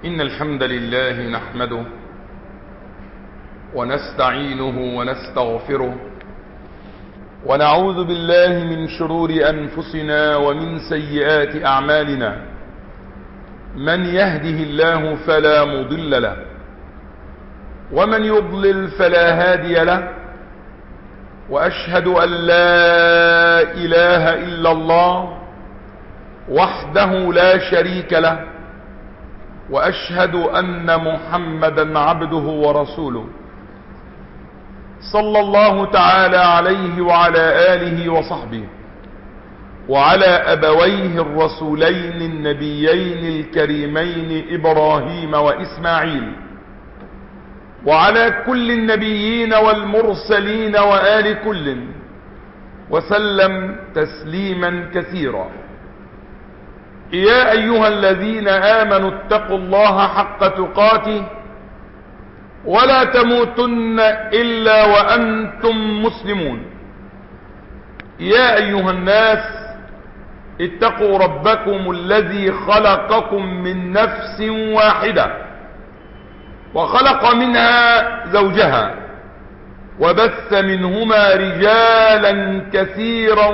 إن الحمد لله نحمده ونستعينه ونستغفره ونعوذ بالله من شرور أنفسنا ومن سيئات أعمالنا. من يهده الله فلا مضل له ومن يضلل فلا هادي له، وأشهد أن لا إله إلا الله وحده لا شريك له، وأشهد أن محمدا عبده ورسوله صلى الله تعالى عليه وعلى آله وصحبه وعلى أبويه الرسولين النبيين الكريمين إبراهيم وإسماعيل، وعلى كل النبيين والمرسلين وآل كل، وسلم تسليما كثيرا. يا أيها الذين آمنوا اتقوا الله حق تقاته ولا تموتن إلا وأنتم مسلمون. يا أيها الناس اتقوا ربكم الذي خلقكم من نفس واحدة وخلق منها زوجها وبث منهما رجالا كثيرا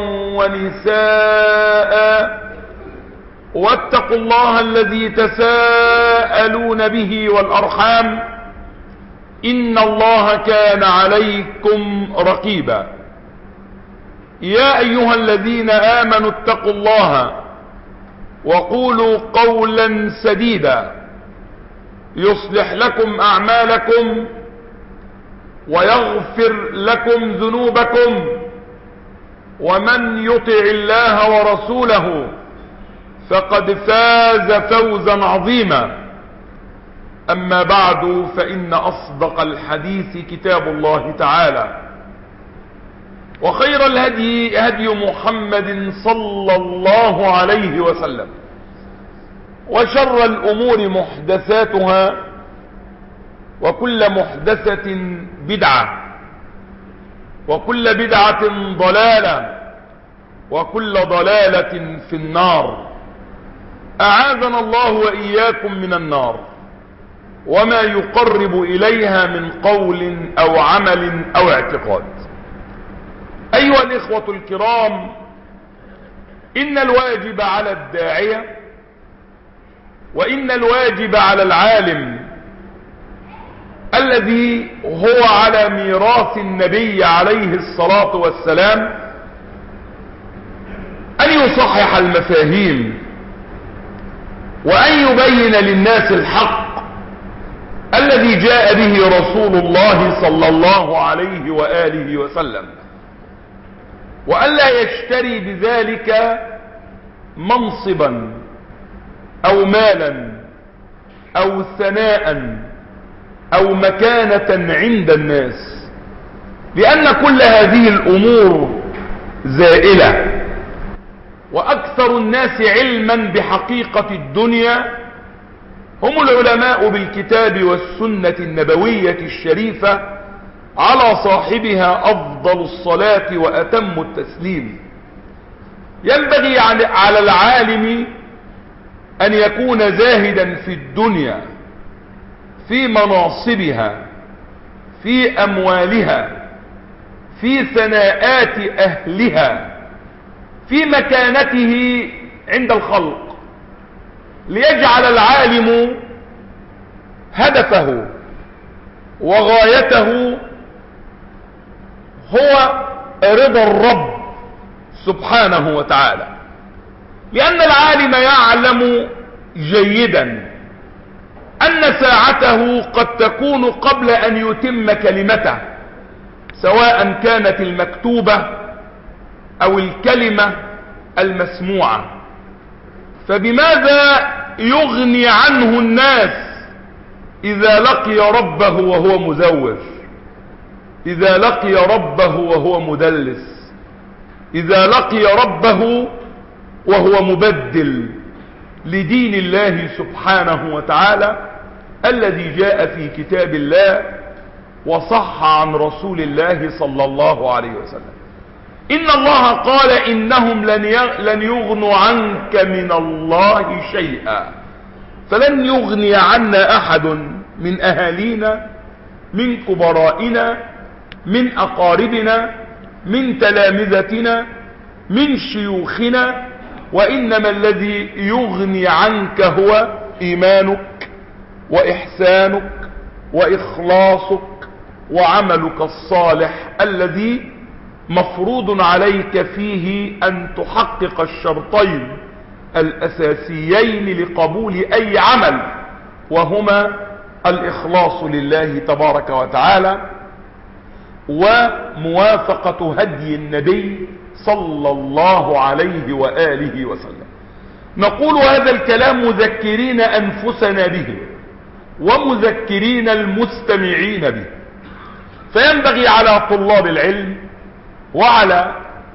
ونساء، واتقوا الله الذي تساءلون به والأرحام إن الله كان عليكم رقيبا. يا أيها الذين آمنوا اتقوا الله وقولوا قولا سديدا يصلح لكم أعمالكم ويغفر لكم ذنوبكم، ومن يطع الله ورسوله فقد فاز فوزا عظيما. أما بعد، فإن أصدق الحديث كتاب الله تعالى، وخير الهدي هدي محمد صلى الله عليه وسلم، وشر الأمور محدثاتها، وكل محدثة بدعة، وكل بدعة ضلالة، وكل ضلالة في النار. أعاذنا الله وإياكم من النار وما يقرب إليها من قول أو عمل أو اعتقاد. أيها الإخوة الكرام، إن الواجب على الداعية وإن الواجب على العالم الذي هو على ميراث النبي عليه الصلاة والسلام أن يصحح المفاهيم وأن يبين للناس الحق الذي جاء به رسول الله صلى الله عليه وآله وسلم، وأن لا يشتري بذلك منصبا أو مالا أو ثناء أو مكانة عند الناس، لأن كل هذه الأمور زائلة. وأكثر الناس علما بحقيقة الدنيا هم العلماء بالكتاب والسنة النبوية الشريفة على صاحبها أفضل الصلاة وأتم التسليم. ينبغي على العالم أن يكون زاهدا في الدنيا، في مناصبها، في أموالها، في ثناءات أهلها، في مكانته عند الخلق، ليجعل العالم هدفه وغايته هو رضا الرب سبحانه وتعالى، لأن العالم يعلم جيدا أن ساعته قد تكون قبل أن يتم كلمته، سواء كانت المكتوبة أو الكلمة المسموعة. فبماذا يغني عنه الناس إذا لقي ربه وهو مزور، إذا لقي ربه وهو مدلس، إذا لقي ربه وهو مبدل لدين الله سبحانه وتعالى الذي جاء في كتاب الله وصح عن رسول الله صلى الله عليه وسلم. إن الله قال إنهم لن يغنوا عنك من الله شيئا فلن يغني عنا أحد من أهالينا، من كبرائنا، من أقاربنا، من تلامذتنا، من شيوخنا، وإنما الذي يغني عنك هو إيمانك وإحسانك وإخلاصك وعملك الصالح الذي مفروض عليك فيه أن تحقق الشرطين الأساسيين لقبول أي عمل، وهما الإخلاص لله تبارك وتعالى وموافقة هدي النبي صلى الله عليه وآله وسلم. نقول هذا الكلام مذكرين أنفسنا به ومذكرين المستمعين به، فينبغي على طلاب العلم وعلى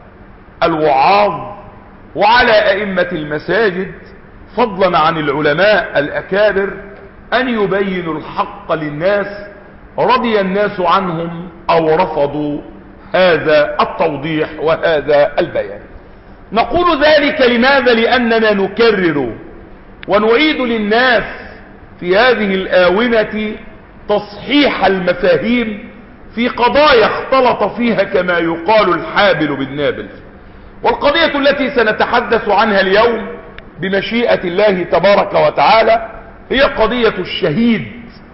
الوعاظ وعلى أئمة المساجد فضلا عن العلماء الأكابر أن يبينوا الحق للناس، رضي الناس عنهم أو رفضوا هذا التوضيح وهذا البيان. نقول ذلك لماذا؟ لأننا نكرر ونعيد للناس في هذه الآونة تصحيح المفاهيم في قضايا اختلط فيها كما يقال الحابل بالنابل. والقضية التي سنتحدث عنها اليوم بمشيئة الله تبارك وتعالى هي قضية الشهيد.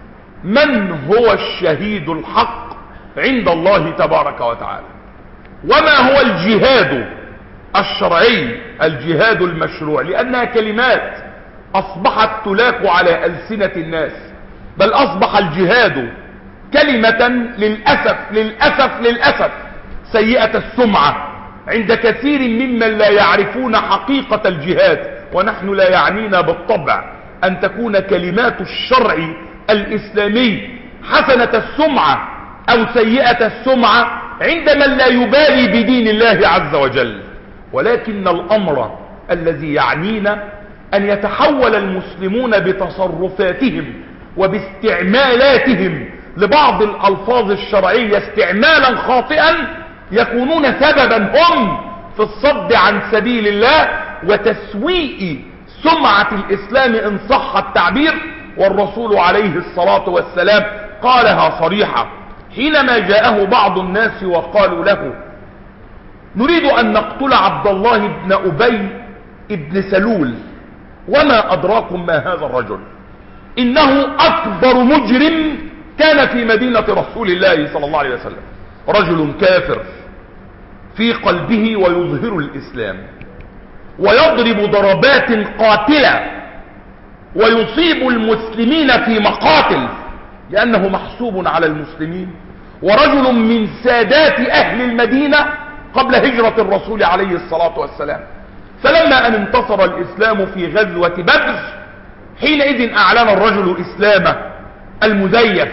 من هو الشهيد الحق عند الله تبارك وتعالى؟ وما هو الجهاد الشرعي، الجهاد المشروع؟ لأنها كلمات أصبحت تلاك على ألسنة الناس، بل أصبح الجهاد كلمة للأسف للأسف للأسف سيئة السمعة عند كثير ممن لا يعرفون حقيقة الجهاد. ونحن لا يعنينا بالطبع أن تكون كلمات الشرع الإسلامي حسنة السمعة أو سيئة السمعة عند من لا يبالي بدين الله عز وجل، ولكن الأمر الذي يعنينا أن يتحول المسلمون بتصرفاتهم وباستعمالاتهم لبعض الألفاظ الشرعية استعمالا خاطئا يكونون سببا هم في الصد عن سبيل الله وتسويء سمعة الإسلام إن صح التعبير. والرسول عليه الصلاة والسلام قالها صريحة حينما جاءه بعض الناس وقالوا له: نريد أن نقتل عبد الله بن أبي بن سلول، وما أدراكم ما هذا الرجل؟ إنه أكبر مجرم كان في مدينة رسول الله صلى الله عليه وسلم، رجل كافر في قلبه ويظهر الإسلام، ويضرب ضربات قاتلة ويصيب المسلمين في مقاتل لأنه محسوب على المسلمين، ورجل من سادات أهل المدينة قبل هجرة الرسول عليه الصلاة والسلام. فلما أن انتصر الإسلام في غزوة بدر حينئذ أعلن الرجل إسلامه المزيف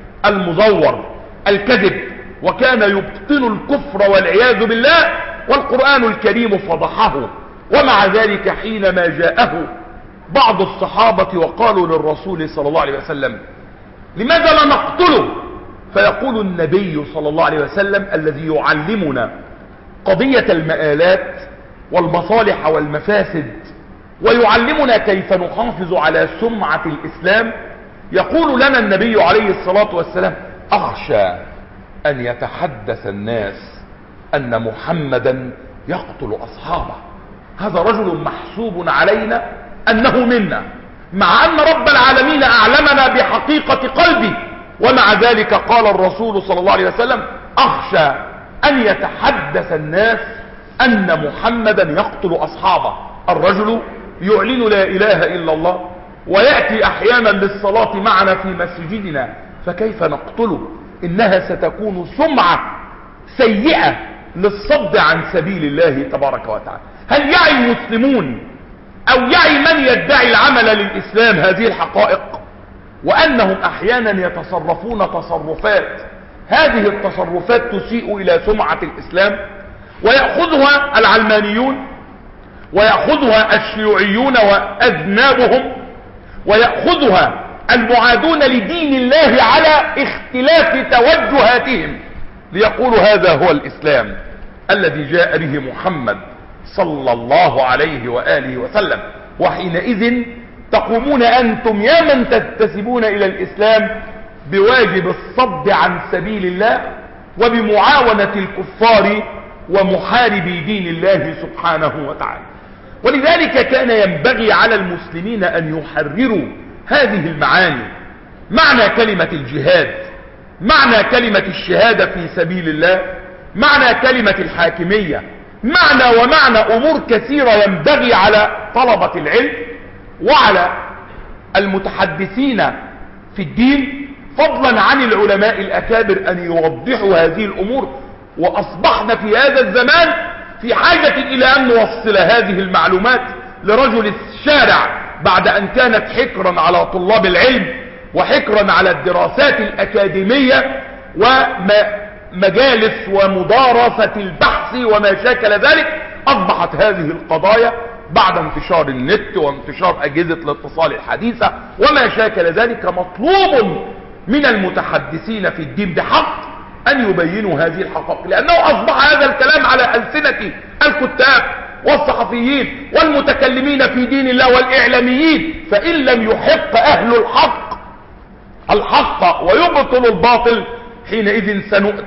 المزور الكذب، وكان يبطن الكفر والعياذ بالله، والقرآن الكريم فضحه. ومع ذلك حينما جاءه بعض الصحابة وقالوا للرسول صلى الله عليه وسلم: لماذا لا نقتله؟ فيقول النبي صلى الله عليه وسلم الذي يعلمنا قضية المآلات والمصالح والمفاسد ويعلمنا كيف نحافظ على سمعة الإسلام، يقول لنا النبي عليه الصلاة والسلام: أخشى أن يتحدث الناس أن محمدا يقتل أصحابه. هذا رجل محسوب علينا أنه منا، مع أن رب العالمين أعلمنا بحقيقة قلبه، ومع ذلك قال الرسول صلى الله عليه وسلم: أخشى أن يتحدث الناس أن محمدا يقتل أصحابه. الرجل يعلن لا إله إلا الله ويأتي أحيانا للصلاة معنا في مسجدنا، فكيف نقتله؟ إنها ستكون سمعة سيئة للصد عن سبيل الله تبارك وتعالى. هل يعي المسلمون أو يعي من يدعي العمل للإسلام هذه الحقائق؟ وأنهم أحيانا يتصرفون تصرفات، هذه التصرفات تسيء إلى سمعة الإسلام، ويأخذها العلمانيون ويأخذها الشيوعيون وأذنابهم ويأخذها المعادون لدين الله على اختلاف توجهاتهم ليقولوا هذا هو الإسلام الذي جاء به محمد صلى الله عليه وآله وسلم. وحينئذ تقومون أنتم يا من تنتسبون إلى الإسلام بواجب الصد عن سبيل الله وبمعاونة الكفار ومحاربي دين الله سبحانه وتعالى. ولذلك كان ينبغي على المسلمين أن يحرروا هذه المعاني، معنى كلمة الجهاد، معنى كلمة الشهادة في سبيل الله، معنى كلمة الحاكمية، ومعنى أمور كثيرة ينبغي على طلبة العلم وعلى المتحدثين في الدين فضلا عن العلماء الأكابر أن يوضحوا هذه الأمور. وأصبحنا في هذا الزمان في حاجة إلى أن نوصل هذه المعلومات لرجل الشارع بعد أن كانت حكرا على طلاب العلم وحكرا على الدراسات الأكاديمية ومجالس ومدارسة البحث وما شاكل ذلك. أصبحت هذه القضايا بعد انتشار النت وانتشار أجهزة الاتصال الحديثة وما شاكل ذلك مطلوب من المتحدثين في الدين بحق أن يبينوا هذه الحقائق، لأنه أصبح هذا الكلام على ألسنة الكتاب والصحفيين والمتكلمين في دين الله والإعلاميين، فإن لم يحق أهل الحق ويبطل الباطل حينئذ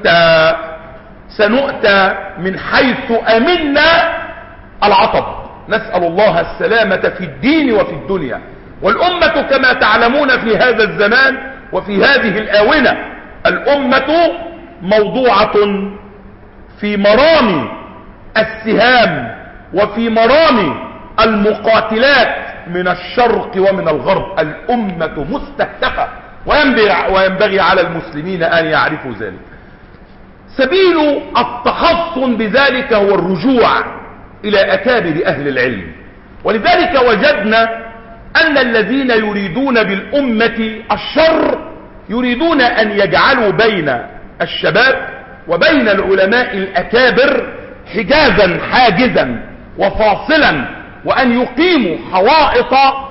سنؤتى من حيث أمنا العطب. نسأل الله السلامة في الدين وفي الدنيا. والأمة كما تعلمون في هذا الزمان وفي هذه الآونة الأمة موضوعة في مرام السهام وفي مرام المقاتلات من الشرق ومن الغرب. الأمة مستهدفة وينبغي على المسلمين أن يعرفوا ذلك. سبيل التحصن بذلك هو الرجوع إلى أكابر أهل العلم. ولذلك وجدنا أن الذين يريدون بالأمة الشر يريدون أن يجعلوا بين الشباب وبين العلماء الأكابر حاجزا وفاصلا، وأن يقيموا حوائط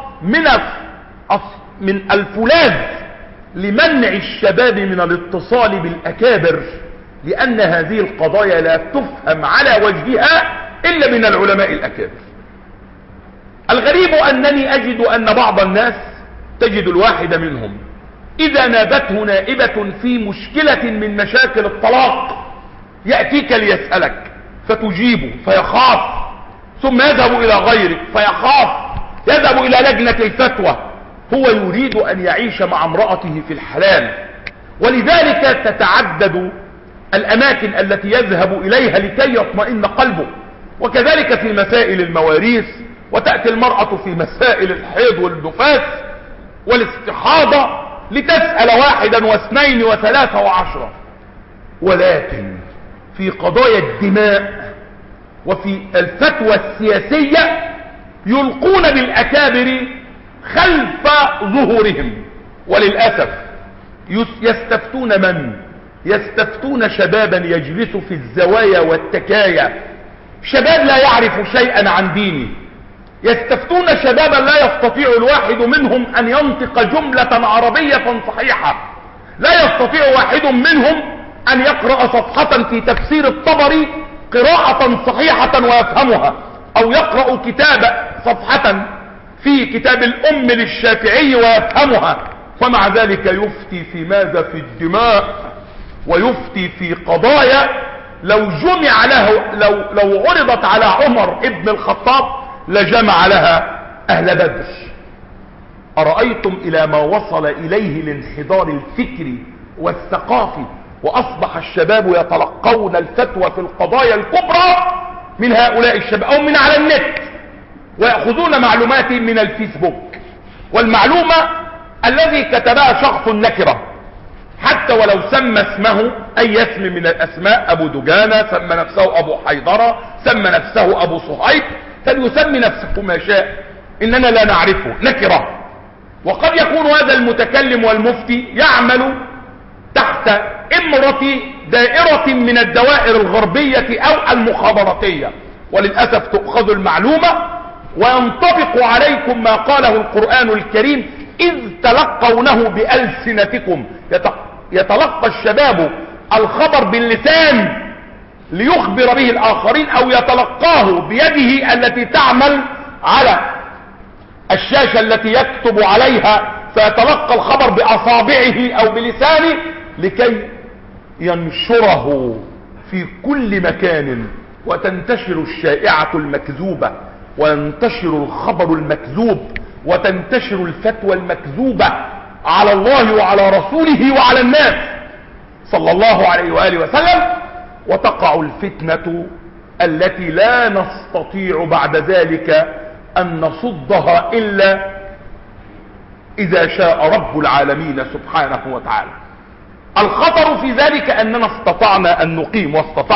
من الفولاذ لمنع الشباب من الاتصال بالأكابر، لأن هذه القضايا لا تفهم على وجهها إلا من العلماء الأكابر. الغريب أنني أجد أن بعض الناس تجد الواحد منهم إذا نابته نائبة في مشكلة من مشاكل الطلاق يأتيك ليسألك فتجيبه فيخاف، ثم يذهب إلى غيرك فيخاف، يذهب إلى لجنة الفتوى. هو يريد أن يعيش مع امرأته في الحلال، ولذلك تتعدد الأماكن التي يذهب إليها لكي يطمئن قلبه. وكذلك في مسائل المواريث، وتأتي المرأة في مسائل الحيض والنفاس والاستحاضة لتسأل واحدا واثنين وثلاثة وعشرة. ولكن في قضايا الدماء وفي الفتوى السياسية يلقون بالأكابر خلف ظهورهم. وللأسف يستفتون من؟ يستفتون شبابا يجلس في الزوايا والتكايا، شباب لا يعرف شيئا عن دينه. يستفتون شبابا لا يستطيع الواحد منهم أن ينطق جملة عربية صحيحة، لا يستطيع واحد منهم أن يقرأ صفحة في تفسير الطبري قراءة صحيحة ويفهمها، أو يقرأ صفحة في كتاب الأم للشافعي ويفهمها. ومع ذلك يفتي في ماذا؟ في الدماء، ويفتي في قضايا لو جمع له لو عرضت على عمر ابن الخطاب لجمع لها أهل بدر. أرأيتم إلى ما وصل إليه الانحدار الفكري والثقافي، وأصبح الشباب يتلقون الفتوى في القضايا الكبرى من هؤلاء الشباب أو من على النت، ويأخذون معلومات من الفيسبوك. والمعلومة الذي كتبها شخص نكرة حتى ولو سمى اسمه أي اسم من الأسماء، أبو دجانة، سمى نفسه أبو حيدرة، سمى نفسه أبو صهيب، فليسمي نفسه ما شاء، إننا لا نعرفه، نكرة. وقد يكون هذا المتكلم والمفتي يعمل تحت إمرة دائرة من الدوائر الغربية أو المخابراتية، وللأسف تأخذ المعلومة وينطبق عليكم ما قاله القرآن الكريم: إذ تلقونه بألسنتكم. يتلقى الشباب الخبر باللسان ليخبر به الآخرين، أو يتلقاه بيده التي تعمل على الشاشة التي يكتب عليها فيتلقى الخبر بأصابعه أو بلسانه لكي ينشره في كل مكان، وتنتشر الشائعة المكذوبة، وينتشر الخبر المكذوب، وتنتشر الفتوى المكذوبة على الله وعلى رسوله وعلى الناس صلى الله عليه وآله وسلم، وتقع الفتنة التي لا نستطيع بعد ذلك أن نصدها إلا إذا شاء رب العالمين سبحانه وتعالى. الخطر في ذلك أننا استطعنا أن نقيم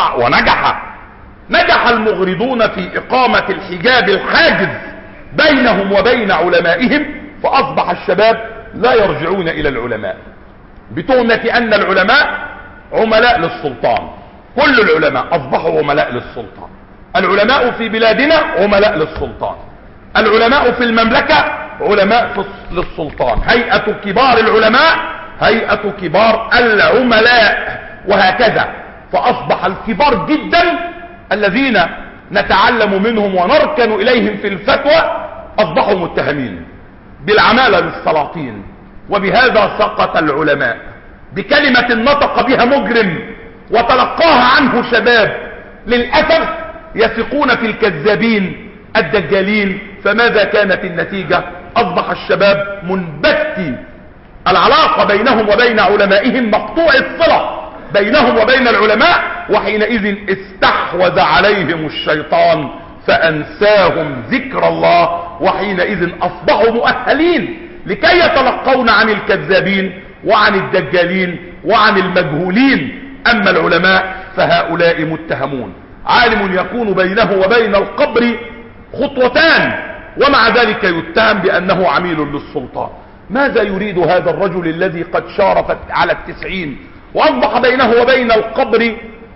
ونجح المغرضون في إقامة الحجاب الحاجز بينهم وبين علمائهم، فأصبح الشباب لا يرجعون إلى العلماء بتهمة أن العلماء عملاء للسلطان. كل العلماء أصبحوا عملاء للسلطان. العلماء في بلادنا عملاء للسلطان، العلماء في المملكة علماء للسلطان، هيئة كبار العلماء هيئة كبار العملاء، وهكذا. فأصبح الكبار جدا الذين نتعلم منهم ونركن إليهم في الفتوى أصبحوا متهمين بالعمالة للسلاطين. وبهذا سقط العلماء بكلمة نطق بها مجرم وتلقاها عنه شباب للأسف يثقون في الكذابين الدجالين. فماذا كانت النتيجة؟ أصبح الشباب منبت العلاقة بينهم وبين علمائهم، مقطوع الصلة بينهم وبين العلماء، وحينئذ استحوذ عليهم الشيطان فأنساهم ذكر الله، وحينئذ أصبحوا مؤهلين لكي يتلقون عن الكذابين وعن الدجالين وعن المجهولين. أما العلماء فهؤلاء متهمون. عالم يكون بينه وبين القبر خطوتان ومع ذلك يتهم بأنه عميل للسلطان. ماذا يريد هذا الرجل الذي قد شارف على 90 وأصبح بينه وبين القبر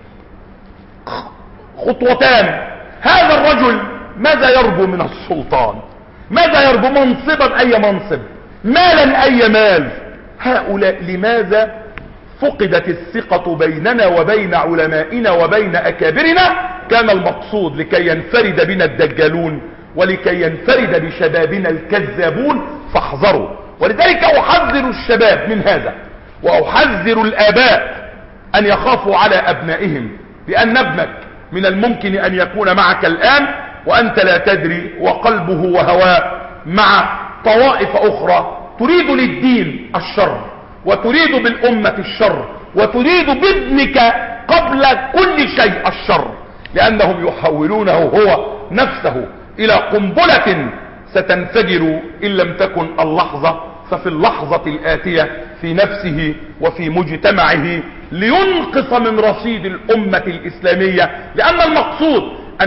خطوتان؟ هذا الرجل ماذا يرجو من السلطان؟ ماذا يرجو؟ منصبا أي منصب، مالا أي مال. هؤلاء لماذا فقدت الثقة بيننا وبين علمائنا وبين أكابرنا؟ كان المقصود لكي ينفرد بنا الدجالون ولكي ينفرد بشبابنا الكذابون، فاحذروا. ولذلك أحذر الشباب من هذا، وأحذر الآباء أن يخافوا على أبنائهم، لأن ابنك من الممكن أن يكون معك الآن وأنت لا تدري، وقلبه وهواه مع طوائف أخرى تريد للدين الشر، وتريد بالأمة الشر، وتريد بابنك قبل كل شيء الشر، لأنهم يحولونه هو نفسه إلى قنبلة ستنفجر إن لم تكن اللحظة ففي اللحظة الآتية في نفسه وفي مجتمعه، لينقص من رصيد الأمة الإسلامية. لأن المقصود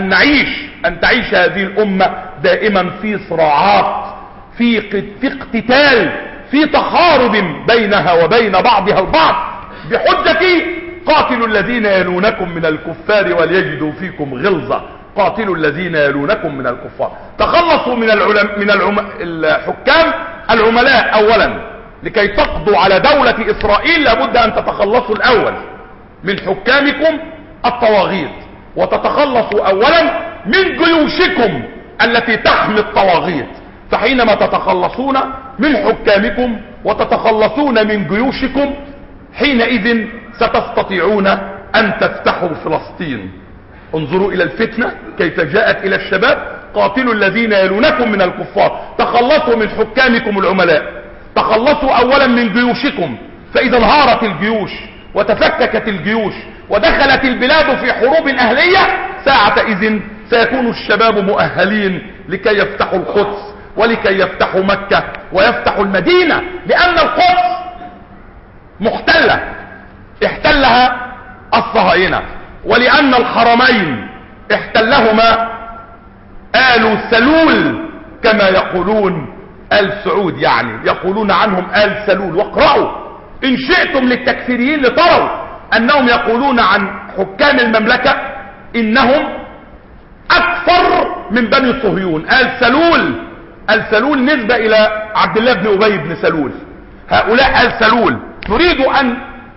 أن تعيش هذه الأمة دائما في صراعات، في اقتتال، في تحارب بينها وبين بعضها البعض، بحجة قاتلوا الذين يلونكم من الكفار وليجدوا فيكم غلظة. قاتلوا الذين يلونكم من الكفار. تخلصوا من الحكام العملاء أولا. لكي تقضوا على دولة إسرائيل لابد أن تتخلصوا الأول من حكامكم الطواغيت، وتتخلصوا أولا من جيوشكم التي تحمي الطواغيت. فحينما تتخلصون من حكامكم وتتخلصون من جيوشكم، حينئذ ستستطيعون أن تفتحوا فلسطين. انظروا إلى الفتنة كيف جاءت إلى الشباب. قاتلوا الذين يلونكم من الكفار. تخلصوا من حكامكم العملاء، تخلصوا أولا من جيوشكم. فإذا انهارت الجيوش وتفككت الجيوش ودخلت البلاد في حروب أهلية، ساعتئذ سيكون الشباب مؤهلين لكي يفتحوا القدس ولكي يفتحوا مكة ويفتحوا المدينة، لأن القدس محتلة احتلها الصهاينة، ولأن الحرمين احتلهما آل سلول كما يقولون، آل سعود يعني يقولون عنهم آل سلول. واقرأوا إن شئتم للتكفيريين لتروا أنهم يقولون عن حكام المملكة إنهم أكثر من بني صهيون. آل سلول نسبة إلى عبد الله بن أبي بن سلول. هؤلاء آل سلول. نريد أن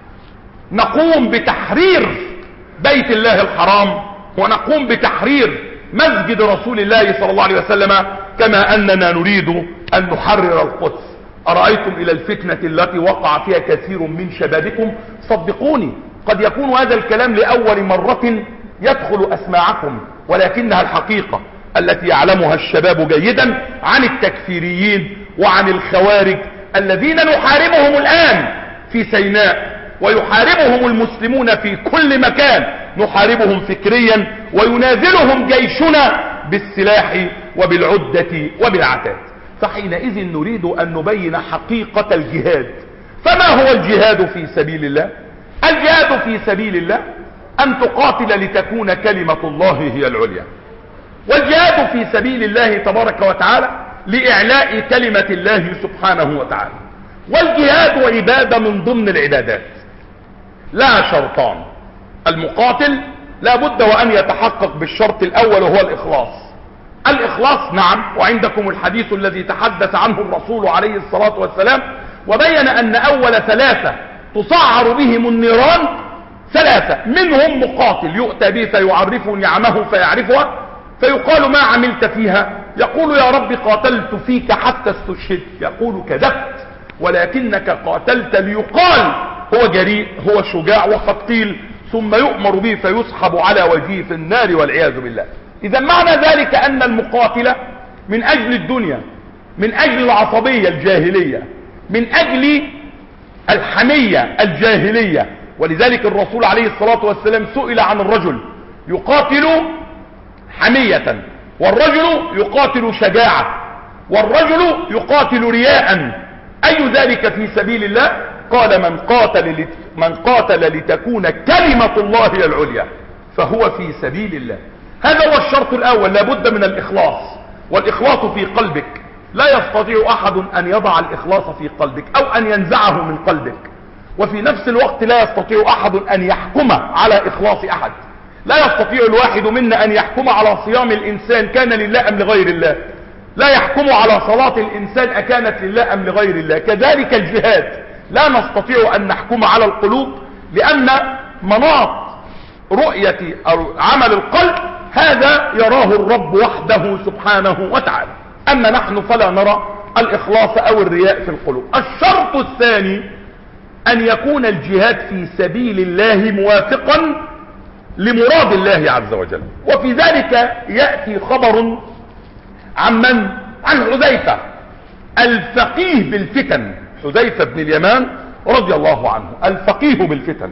نقوم بتحرير بيت الله الحرام، ونقوم بتحرير مسجد رسول الله صلى الله عليه وسلم، كما أننا نريد أن نحرر القدس. أرأيتم إلى الفتنة التي وقع فيها كثير من شبابكم؟ صدقوني قد يكون هذا الكلام لأول مرة يدخل أسماعكم، ولكنها الحقيقة التي يعلمها الشباب جيدا عن التكفيريين وعن الخوارج الذين نحاربهم الآن في سيناء، ويحاربهم المسلمون في كل مكان، نحاربهم فكريا وينازلهم جيشنا بالسلاح وبالعدة وبالعتاد. فحينئذ نريد أن نبين حقيقة الجهاد. فما هو الجهاد في سبيل الله؟ الجهاد في سبيل الله أن تقاتل لتكون كلمة الله هي العليا، والجهاد في سبيل الله تبارك وتعالى لإعلاء كلمة الله سبحانه وتعالى. والجهاد عبادة من ضمن العبادات لها شرطان. المقاتل لا بد وأن يتحقق بالشرط الأول وهو الإخلاص. الإخلاص نعم، وعندكم الحديث الذي تحدث عنه الرسول عليه الصلاة والسلام وبين أن أول ثلاثة تصعر بهم النيران ثلاثة، منهم مقاتل يؤتى به فيعرف نعمه فيعرفها فيقال ما عملت فيها؟ يقول يا رب قاتلت فيك حتى استشهدت. يقول كذبت، ولكنك قاتلت ليقال هو جريء، هو شجاع، وقد قيل ثم يؤمر به فيسحب على وجهه في النار والعياذ بالله. إذا معنى ذلك أن المقاتلة من أجل الدنيا، من أجل العصبية الجاهلية، من أجل الحمية الجاهلية. ولذلك الرسول عليه الصلاة والسلام سئل عن الرجل يقاتل حمية، والرجل يقاتل شجاعة، والرجل يقاتل رياء، أي ذلك في سبيل الله؟ قال من قاتل لتكون كلمة الله هي العليا فهو في سبيل الله. هذا هو الشرط الأول، لابد من الإخلاص، والإخلاص في قلبك. لا يستطيع أحد أن يضع الإخلاص في قلبك أو أن ينزعه من قلبك، وفي نفس الوقت لا يستطيع أحد أن يحكم على إخلاص أحد. لا يستطيع الواحد منا أن يحكم على صيام الإنسان كان لله أم لغير الله، لا يحكم على صلاة الإنسان أكانت لله أم لغير الله. كذلك الجهاد لا نستطيع أن نحكم على القلوب، لأن مناط رؤية أو عمل القلب هذا يراه الرب وحده سبحانه وتعالى، أما نحن فلا نرى الإخلاص أو الرياء في القلوب. الشرط الثاني أن يكون الجهاد في سبيل الله موافقا لمراد الله عز وجل. وفي ذلك يأتي خبر عن حذيفة الفقيه بالفتن، حذيفة بن اليمان رضي الله عنه الفقيه بالفتن.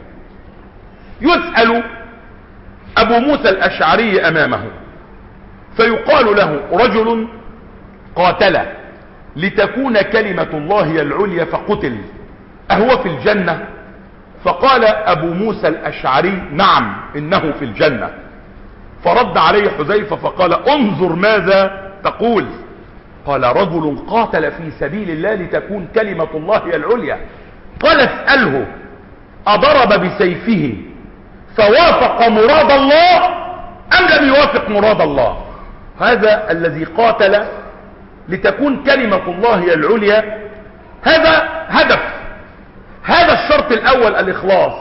يسأل أبو موسى الأشعري أمامه فيقال له رجل قاتل لتكون كلمة الله هي العليا فقتل، أهو في الجنة؟ فقال أبو موسى الأشعري نعم إنه في الجنة. فرد عليه حذيفة فقال انظر ماذا تقول. قال رجل قاتل في سبيل الله لتكون كلمة الله هي العليا. قال اسأله أضرب بسيفه فوافق مراد الله أم لم يوافق مراد الله؟ هذا الذي قاتل لتكون كلمة الله هي العليا، هذا هدف. هذا الشرط الأول الإخلاص.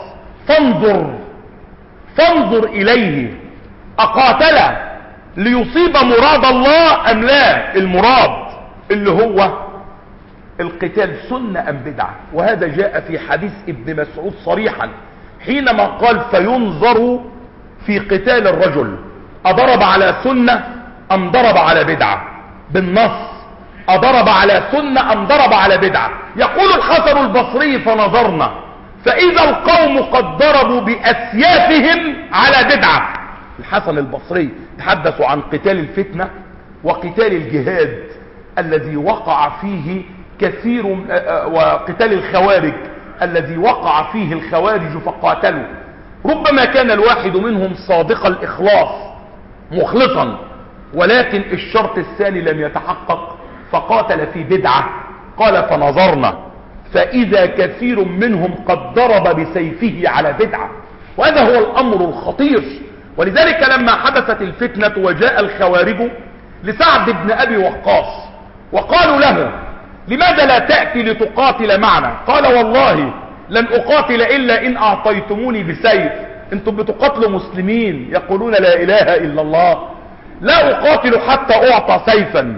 فانظر إليه، أقاتل ليصيب مراد الله أم لا؟ المراد اللي هو القتال سنة أم بدعة؟ وهذا جاء في حديث ابن مسعود صريحا حينما قال فينظر في قتال الرجل أضرب على سنة أم ضرب على بدعة، بالنص أضرب على سنة أم ضرب على بدعة. يقول الحسن البصري فنظرنا فإذا القوم قد ضربوا بأسيافهم على بدعة. الحسن البصري تحدثوا عن قتال الفتنة وقتال الجهاد الذي وقع فيه كثير، وقتال الخوارج الذي وقع فيه الخوارج فقاتلوا. ربما كان الواحد منهم صادق الإخلاص مخلصا، ولكن الشرط الثاني لم يتحقق فقاتل في بدعة. قال فنظرنا فإذا كثير منهم قد ضرب بسيفه على بدعة، وهذا هو الأمر الخطير. ولذلك لما حدثت الفتنة وجاء الخوارج لسعد بن أبي وقاص وقالوا له لماذا لا تأتي لتقاتل معنا؟ قال والله لن أقاتل إلا إن أعطيتموني بسيف. انتم بتقاتلوا مسلمين يقولون لا إله إلا الله، لا أقاتل حتى أعطى سيفا.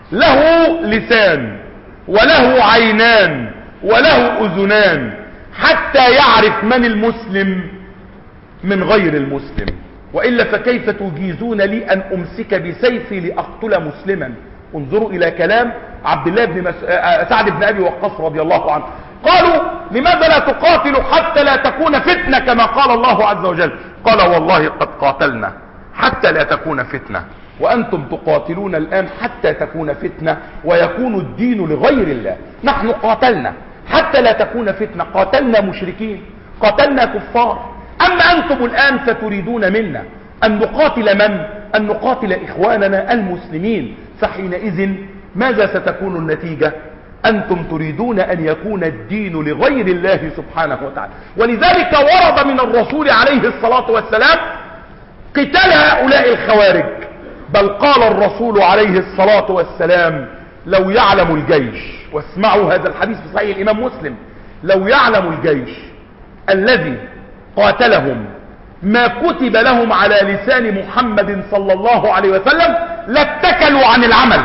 له لسان وله عينان وله أذنان حتى يعرف من المسلم من غير المسلم، وإلا فكيف تجيزون لي أن أمسك بسيفي لأقتل مسلما؟ انظروا إلى كلام عبد الله بن سعد بن أبي وقاص رضي الله عنه. قالوا لماذا لا تقاتل حتى لا تكون فتنة كما قال الله عز وجل؟ قال والله قد قاتلنا حتى لا تكون فتنة، وأنتم تقاتلون الآن حتى تكون فتنة ويكون الدين لغير الله. نحن قاتلنا حتى لا تكون فتنة، قاتلنا مشركين، قاتلنا كفار. أما أنتم الآن فتريدون منا أن نقاتل من؟ أن نقاتل إخواننا المسلمين. فحينئذ ماذا ستكون النتيجة؟ أنتم تريدون أن يكون الدين لغير الله سبحانه وتعالى. ولذلك ورد من الرسول عليه الصلاة والسلام قتال هؤلاء الخوارج، بل قال الرسول عليه الصلاة والسلام لو يعلم الجيش، واسمعوا هذا الحديث في صحيح الإمام مسلم، لو يعلم الجيش الذي قاتلهم ما كتب لهم على لسان محمد صلى الله عليه وسلم لاتكلوا عن العمل.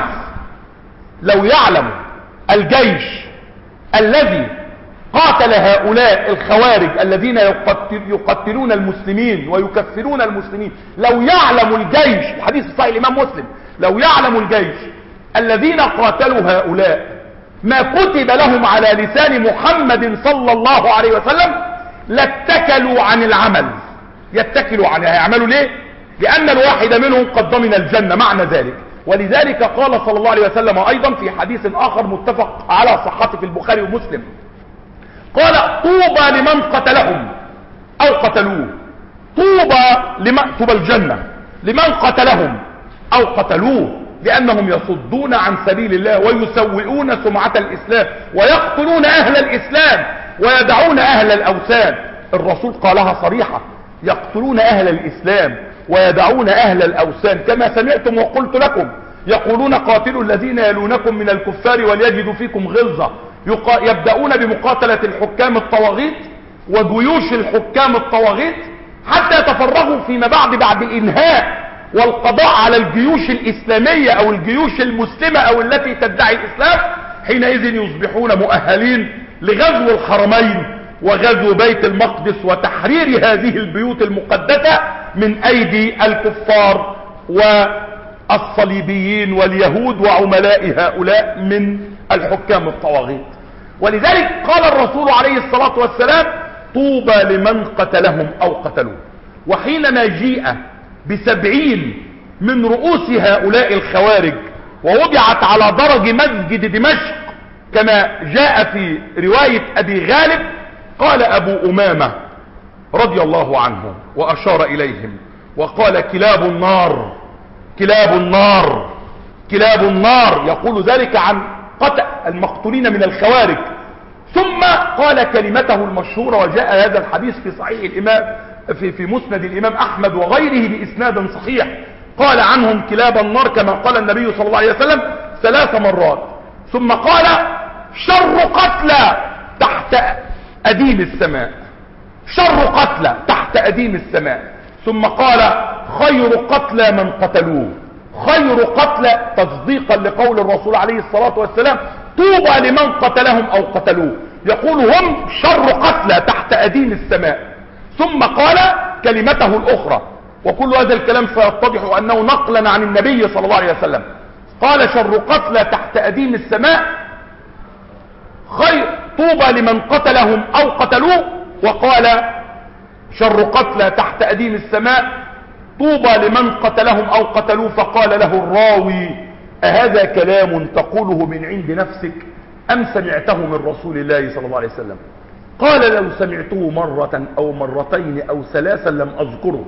لو يعلم الجيش الذي قاتل هؤلاء الخوارج الذين يقتلون المسلمين ويكفرون المسلمين، لو يعلم الجيش، الحديث صحيح الإمام مسلم، لو يعلم الجيش الذين قاتلوا هؤلاء ما كتب لهم على لسان محمد صلى الله عليه وسلم لاتكلوا عن العمل. يتكلوا عن هيعملوا ليه؟ لأن الواحد منهم قد ضمن الجنة، معنى ذلك. ولذلك قال صلى الله عليه وسلم أيضا في حديث آخر متفق على صحته في البخاري ومسلم، قال طوبى لمن قتلهم أو قتلوه، طوبى الجنة لمن قتلهم أو قتلوه، لأنهم يصدون عن سبيل الله ويسوئون سمعة الإسلام ويقتلون أهل الإسلام ويدعون أهل الأوثان. الرسول قالها صريحة، يقتلون أهل الإسلام ويدعون أهل الأوثان، كما سمعتم وقلت لكم يقولون قاتلوا الذين يلونكم من الكفار وليجدوا فيكم غلظة. يبدأون بمقاتلة الحكام الطواغيت وجيوش الحكام الطواغيت حتى يتفرغوا فيما بعد الإنهاء والقضاء على الجيوش الإسلامية أو الجيوش المسلمة أو التي تدعي الإسلام. حينئذ يصبحون مؤهلين لغزو الحرمين وغزو بيت المقدس وتحرير هذه البيوت المقدسة من أيدي الكفار والصليبيين واليهود وعملاء هؤلاء من الحكام الطواغيت. ولذلك قال الرسول عليه الصلاة والسلام طوبى لمن قتلهم أو قتلوه. وحينما جيء ب70 من رؤوس هؤلاء الخوارج ووضعت على درج مسجد دمشق كما جاء في رواية أبي غالب، قال أبو أمامة رضي الله عنه وأشار إليهم وقال كلاب النار كلاب النار كلاب النار، يقول ذلك عن قتل المقتولين من الخوارج. ثم قال كلمته المشهورة، وجاء هذا الحديث في صحيح الإمام في مسند الإمام أحمد وغيره بإسناد صحيح، قال عنهم كلاب النار كما قال النبي صلى الله عليه وسلم 3 مرات. ثم قال شر قتلى تحت أديم السماء، شر قتلى تحت أديم السماء. ثم قال خير قتلى من قتلوه، خير قتلى تصديقا لقول الرسول عليه الصلاة والسلام طوبى لمن قتلهم أو قتلوه، يقول هم شر قتلى تحت أديم السماء. ثم قال كلمته الأخرى، وكل هذا الكلام سيتضح أنه نقلا عن النبي صلى الله عليه وسلم، قال شر قتلى تحت أديم السماء خير طوبى لمن قتلهم أو قتلوه، وقال شر قتلى تحت أديم السماء طوبى لمن قتلهم أو قتلوه. فقال له الراوي أهذا كلام تقوله من عند نفسك أم سمعته من رسول الله صلى الله عليه وسلم؟ قال لو سمعته مرة أو مرتين أو 3 لم أذكره،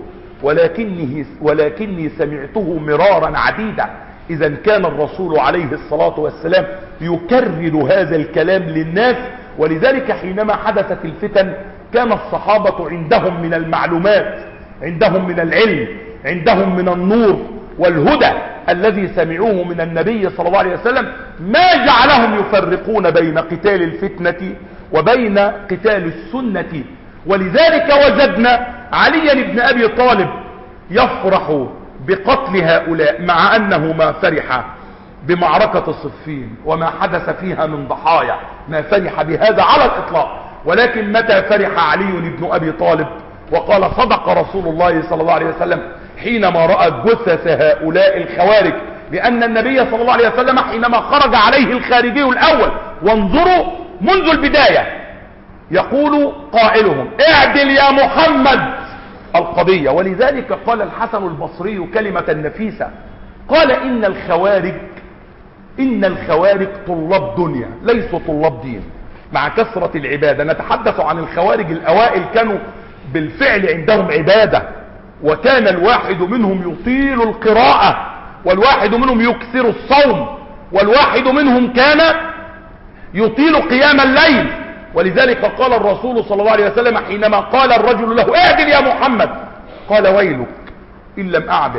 ولكني سمعته مرارا عديدة. إذا كان الرسول عليه الصلاة والسلام يكرر هذا الكلام للناس. ولذلك حينما حدثت الفتن كان الصحابة عندهم من المعلومات، عندهم من العلم، عندهم من النور والهدى الذي سمعوه من النبي صلى الله عليه وسلم، ما جعلهم يفرقون بين قتال الفتنة وبين قتال السنة. ولذلك وجدنا علي بن أبي طالب يفرح بقتل هؤلاء، مع أنه ما فرح بمعركة صفين وما حدث فيها من ضحايا ما فرح بهذا على الإطلاق. ولكن متى فرح علي بن أبي طالب وقال صدق رسول الله صلى الله عليه وسلم حينما رأى جثث هؤلاء الخوارج، لأن النبي صلى الله عليه وسلم حينما خرج عليه الخارجي الأول، وانظروا منذ البداية يقول قائلهم اعدل يا محمد القضية. ولذلك قال الحسن البصري كلمة نفيسة، قال إن الخوارج طلاب دنيا ليسوا طلاب دين، مع كثرة العبادة. نتحدث عن الخوارج الأوائل كانوا بالفعل عندهم عبادة، وكان الواحد منهم يطيل القراءة، والواحد منهم يكثر الصوم، والواحد منهم كان يطيل قيام الليل. ولذلك قال الرسول صلى الله عليه وسلم حينما قال الرجل له اعدل يا محمد، قال ويلك إن لم أعدل،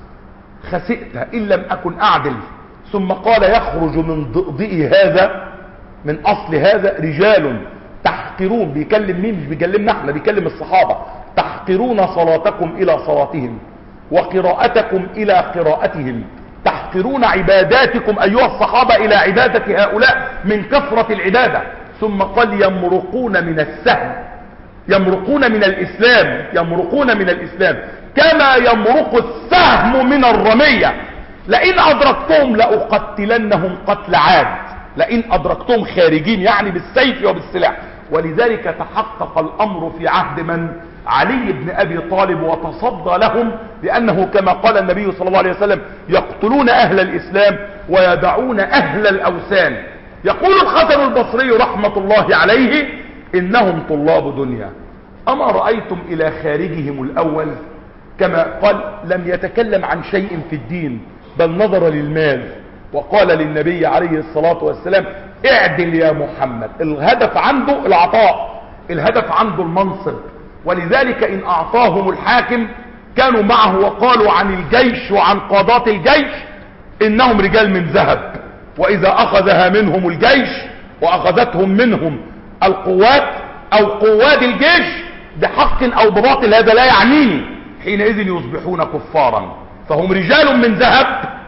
خسئت إن لم أكن أعدل. ثم قال يخرج من ضئضئ هذا، من أصل هذا رجال تحقرون، بيكلم مين؟ مش بيكلمنا احنا، بيكلم الصحابة، تحقرون صلاتكم إلى صلاتهم وقراءتكم إلى قراءتهم، تحقرون عباداتكم أيها الصحابة إلى عبادة هؤلاء من كثرة العبادة. ثم قال يمرقون من السهم، يمرقون من الإسلام، يمرقون من الإسلام كما يمرق السهم من الرمية. لئن أدركتهم لأقتلنهم قتل عاد، لئن أدركتهم خارجين يعني بالسيف وبالسلاح. ولذلك تحقق الأمر في عهد من؟ علي بن أبي طالب، وتصدى لهم، لأنه كما قال النبي صلى الله عليه وسلم يقتلون أهل الإسلام ويدعون أهل الأوثان. يقول الحسن البصري رحمة الله عليه إنهم طلاب دنيا. أما رأيتم إلى خارجهم الأول كما قال لم يتكلم عن شيء في الدين، بل نظر للمال وقال للنبي عليه الصلاة والسلام اعدل يا محمد. الهدف عنده العطاء، الهدف عنده المنصب. ولذلك إن أعطاهم الحاكم كانوا معه، وقالوا عن الجيش وعن قادات الجيش إنهم رجال من ذهب، وإذا أخذها منهم الجيش وأخذتهم منهم القوات أو قوات الجيش بحق أو بباطل هذا لا يعنيني، حينئذ يصبحون كفارا. فهم رجال من ذهب،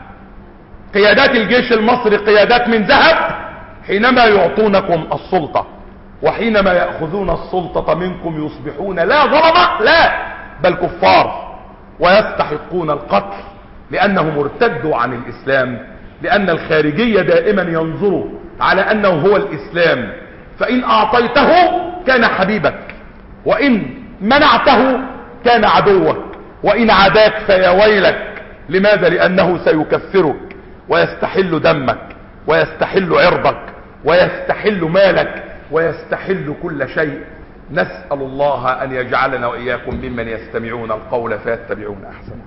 قيادات الجيش المصري قيادات من ذهب حينما يعطونكم السلطة، وحينما يأخذون السلطة منكم يصبحون لا ظلمة لا بل كفار، ويستحقون القتل لأنهم ارتدوا عن الإسلام. لأن الخارجية دائما ينظروا على أنه هو الإسلام، فإن أعطيته كان حبيبك، وإن منعته كان عدوك، وإن عاداك فيا ويلك. لماذا؟ لأنه سيكفرك ويستحل دمك ويستحل عرضك ويستحل مالك ويستحل كل شيء. نسأل الله أن يجعلنا وإياكم ممن يستمعون القول فيتبعون أحسنه.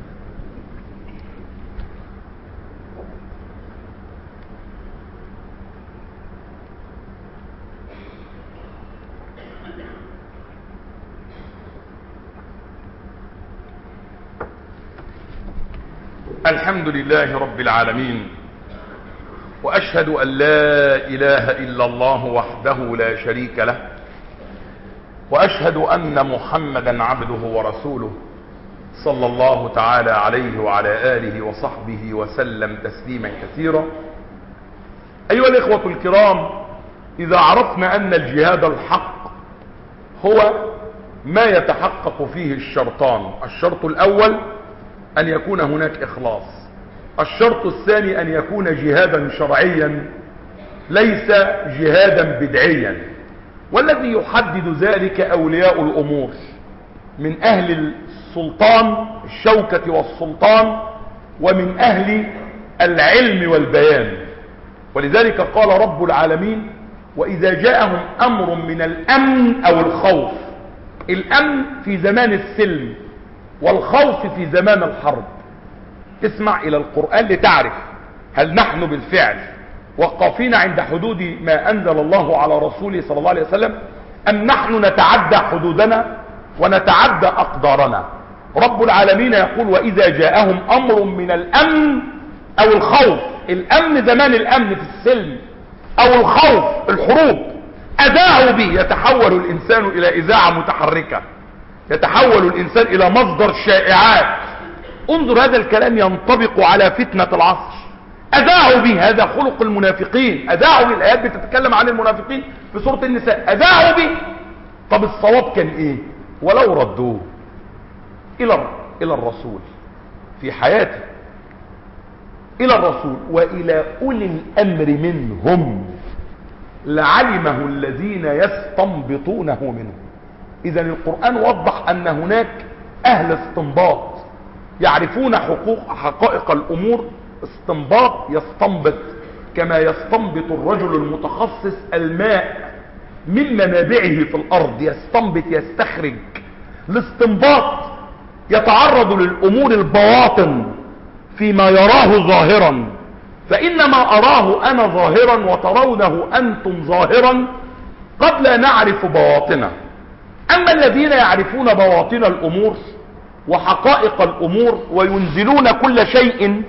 الحمد لله رب العالمين، وأشهد أن لا إله إلا الله وحده لا شريك له، وأشهد أن محمدا عبده ورسوله صلى الله تعالى عليه وعلى آله وصحبه وسلم تسليما كثيرا. أيها الإخوة الكرام، إذا عرفنا أن الجهاد الحق هو ما يتحقق فيه الشرطان: الشرط الأول أن يكون هناك إخلاص، الشرط الثاني أن يكون جهادا شرعيا ليس جهادا بدعيا. والذي يحدد ذلك أولياء الأمور من أهل السلطان الشوكة والسلطان، ومن أهل العلم والبيان. ولذلك قال رب العالمين: وإذا جاءهم أمر من الأمن أو الخوف. الأمن في زمان السلم، والخوف في زمان الحرب. اسمع إلى القرآن لتعرف هل نحن بالفعل وقافين عند حدود ما أنزل الله على رسوله صلى الله عليه وسلم، أم نحن نتعدى حدودنا ونتعدى أقدارنا. رب العالمين يقول: وإذا جاءهم أمر من الأمن أو الخوف. الأمن زمان الأمن في السلم، أو الخوف الحروب، أذاعوا به. يتحول الإنسان إلى إذاعة متحركة، يتحول الإنسان إلى مصدر شائعات. انظر هذا الكلام ينطبق على فتنة العصر. اذاعوا به. هذا خلق المنافقين، اذاعوا به. الايات بتتكلم عن المنافقين في سورة النساء، اذاعوا به. طب الصواب كان ايه؟ ولو ردوه الى الرسول في حياته، الى الرسول والى اولي الامر منهم لعلمه الذين يستنبطونه منه. اذا القرآن وضح ان هناك اهل استنباط يعرفون حقائق الامور استنباط، يستنبط كما يستنبط الرجل المتخصص الماء من منابعه في الارض، يستنبط يستخرج. الاستنباط يتعرض للامور البواطن فيما يراه ظاهرا، فإنما أراه أنا ظاهرا وترونه أنتم ظاهرا قد لا نعرف بواطنه. أما الذين يعرفون بواطن الأمور وحقائق الأمور وينزلون كل شيء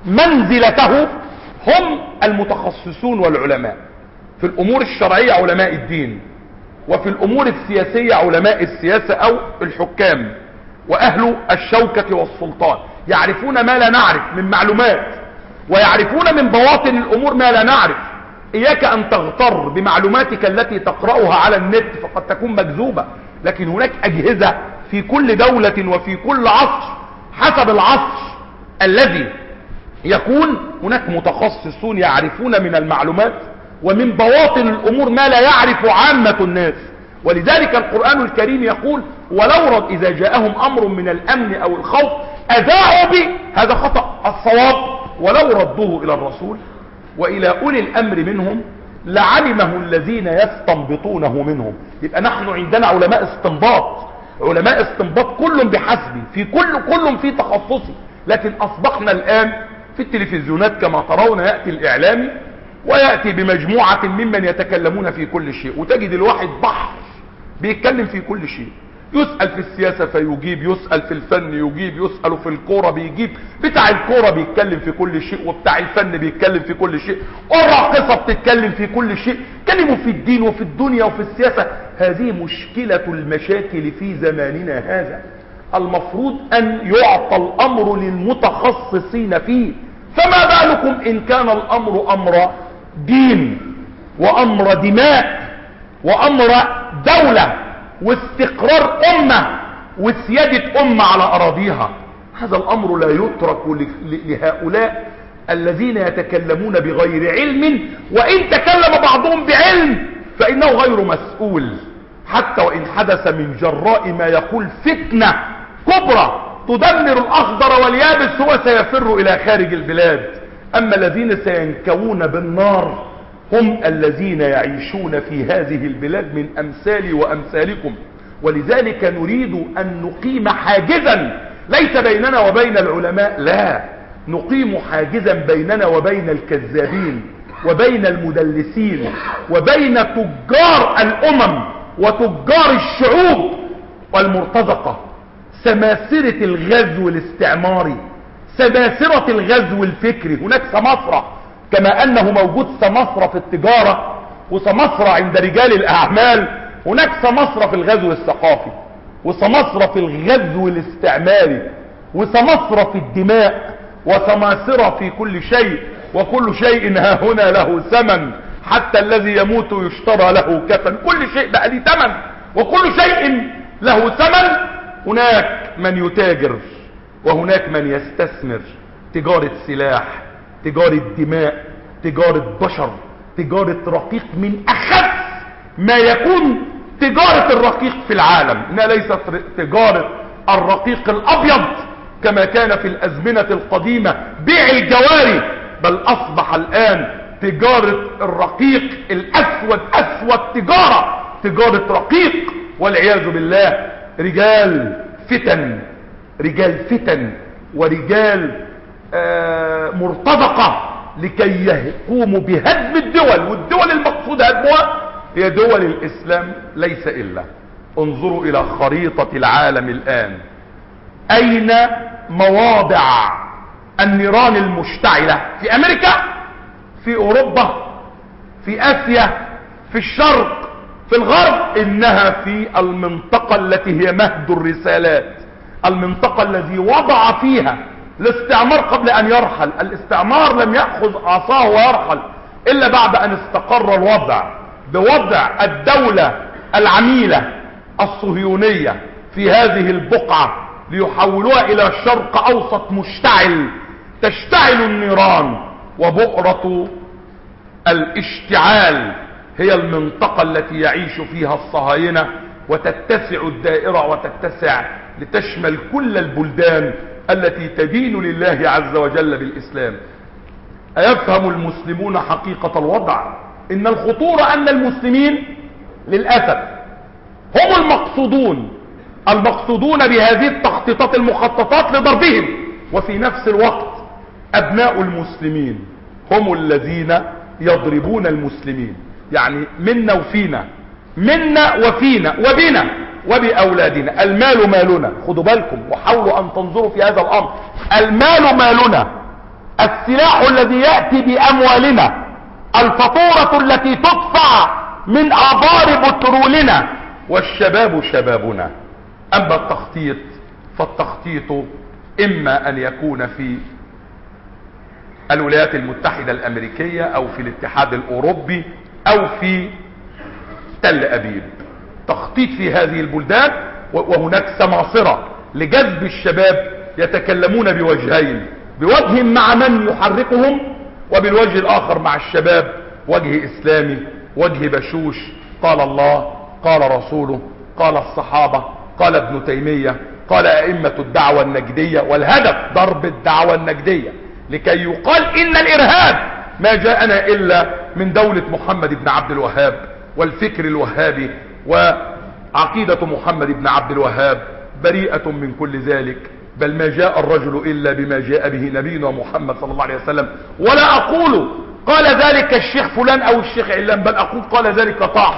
منزلته هم المتخصصون والعلماء. في الأمور الشرعية علماء الدين، وفي الأمور السياسية علماء السياسة أو الحكام وأهل الشوكة والسلطان، يعرفون ما لا نعرف من معلومات، ويعرفون من بواطن الأمور ما لا نعرف. إياك أن تغتر بمعلوماتك التي تقرأها على النت، فقد تكون مكذوبة. لكن هناك أجهزة في كل دولة وفي كل عصر حسب العصر الذي يكون هناك متخصصون يعرفون من المعلومات ومن بواطن الأمور ما لا يعرف عامة الناس. ولذلك القرآن الكريم يقول ولو رد إذا جاءهم أمر من الأمن أو الخوف أذاعوا به. هذا خطأ. الصواب ولو ردوه إلى الرسول وإلى أولي الأمر منهم لعلمه الذين يستنبطونه منهم. يبقى نحن عندنا علماء استنباط، علماء استنباط كل بحسبه، في كل في تخصصي. لكن أصبحنا الآن في التلفزيونات كما ترون يأتي الإعلامي ويأتي بمجموعة ممن يتكلمون في كل شيء، وتجد الواحد بحر بيتكلم في كل شيء. يسأل في السياسة فيجيب، يسأل في الفن يجيب، يسأل في الكورة بيجيب، بتاع الكورة بيتكلم في كل شيء، وبتاع الفن بيتكلم في كل شيء، والراقصة بتتكلم في كل شيء. كلموا في الدين وفي الدنيا وفي السياسة. هذه مشكلة المشاكل في زماننا هذا. المفروض أن يعطى الأمر للمتخصصين فيه. فما بالكم إن كان الأمر أمر دين وأمر دماء وأمر دولة واستقرار أمة وسيادة أمة على أراضيها. هذا الأمر لا يترك لهؤلاء الذين يتكلمون بغير علم، وإن تكلم بعضهم بعلم فإنه غير مسؤول، حتى وإن حدث من جراء ما يقول فتنة كبرى تدمر الأخضر واليابس هو سيفر إلى خارج البلاد. أما الذين سينكوون بالنار هم الذين يعيشون في هذه البلاد من أمثالي وأمثالكم. ولذلك نريد أن نقيم حاجزا ليس بيننا وبين العلماء، لا، نقيم حاجزا بيننا وبين الكذابين وبين المدلسين وبين تجار الأمم وتجار الشعوب والمرتزقة، سماسرة الغزو الاستعماري، سماسرة الغزو الفكري. هناك سماسرة كما أنه موجود سماسرة في التجارة وسماسرة عند رجال الأعمال، هناك سماسرة في الغزو الثقافي وسماسرة في الغزو الاستعماري وسماسرة في الدماء وسماسرة في كل شيء. وكل شيء ها هنا له ثمن، حتى الذي يموت يشترى له كفن. كل شيء بقى له ثمن وكل شيء له ثمن. هناك من يتاجر وهناك من يستثمر، تجارة سلاح، تجارة دماء، تجارة بشر، تجارة رقيق من أخف ما يكون تجارة الرقيق في العالم. إنها ليست تجارة الرقيق الأبيض كما كان في الأزمنة القديمة بيع الجواري، بل أصبح الآن تجارة الرقيق الأسود أسود تجارة رقيق، والعياذ بالله. رجال فتن ورجال مرتزقة لكي يقوموا بهدم الدول. والدول المقصود هدمها هي دول الإسلام ليس إلا. انظروا إلى خريطة العالم الآن، أين مواضع النيران المشتعلة؟ في أمريكا، في أوروبا، في آسيا، في الشرق، في الغرب. إنها في المنطقة التي هي مهد الرسالات، المنطقة التي وضع فيها الاستعمار قبل ان يرحل، الاستعمار لم يأخذ عصاه ويرحل الا بعد ان استقر الوضع بوضع الدولة العميلة الصهيونية في هذه البقعة ليحولوها الى شرق اوسط مشتعل، تشتعل النيران، وبؤرة الاشتعال هي المنطقة التي يعيش فيها الصهاينة، وتتسع الدائرة وتتسع لتشمل كل البلدان التي تدين لله عز وجل بالإسلام. أيفهم المسلمون حقيقة الوضع؟ إن الخطورة أن المسلمين للأسف هم المقصودون بهذه التخطيطات المخططات لضربهم، وفي نفس الوقت أبناء المسلمين هم الذين يضربون المسلمين. يعني منا وفينا، منا وفينا وبنا وبأولادنا. المال مالنا، خدوا بالكم وحاولوا أن تنظروا في هذا الأمر. المال مالنا، السلاح الذي يأتي بأموالنا، الفاتورة التي تدفع من آبار بترولنا، والشباب شبابنا. أما التخطيط فالتخطيط إما أن يكون في الولايات المتحدة الأمريكية أو في الاتحاد الأوروبي أو في تل أبيب، تخطيط في هذه البلدان. وهناك سماسرة لجذب الشباب يتكلمون بوجهين، بوجه مع من يحركهم، وبالوجه الآخر مع الشباب وجه إسلامي، وجه بشوش. قال الله، قال رسوله، قال الصحابة، قال ابن تيمية، قال أئمة الدعوة النجدية. والهدف ضرب الدعوة النجدية لكي يقال إن الإرهاب ما جاءنا إلا من دولة محمد بن عبد الوهاب والفكر الوهابي، وعقيدة محمد بن عبد الوهاب بريئة من كل ذلك. بل ما جاء الرجل إلا بما جاء به نبينا محمد صلى الله عليه وسلم. ولا أقول قال ذلك الشيخ فلان أو الشيخ علان، بل أقول قال ذلك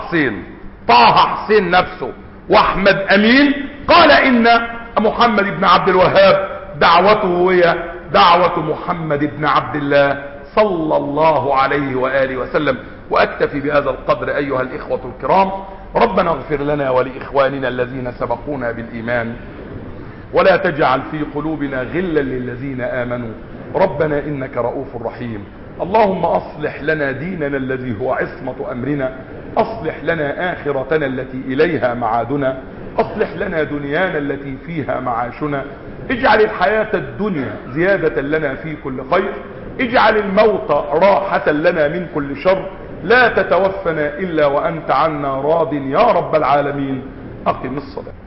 طه حسين نفسه وأحمد أمين. قال إن محمد بن عبد الوهاب دعوته هي دعوة محمد بن عبد الله صلى الله عليه وآله وسلم. وأكتفي بهذا القدر أيها الإخوة الكرام. ربنا اغفر لنا ولإخواننا الذين سبقونا بالإيمان، ولا تجعل في قلوبنا غلا للذين آمنوا، ربنا إنك رؤوف رحيم. اللهم أصلح لنا ديننا الذي هو عصمة أمرنا، أصلح لنا آخرتنا التي إليها معادنا، أصلح لنا دنيانا التي فيها معاشنا، اجعل الحياة الدنيا زيادة لنا في كل خير، اجعل الموت راحة لنا من كل شر، لا تتوفنا إلا وأنت عنا راض يا رب العالمين. أقم الصلاة.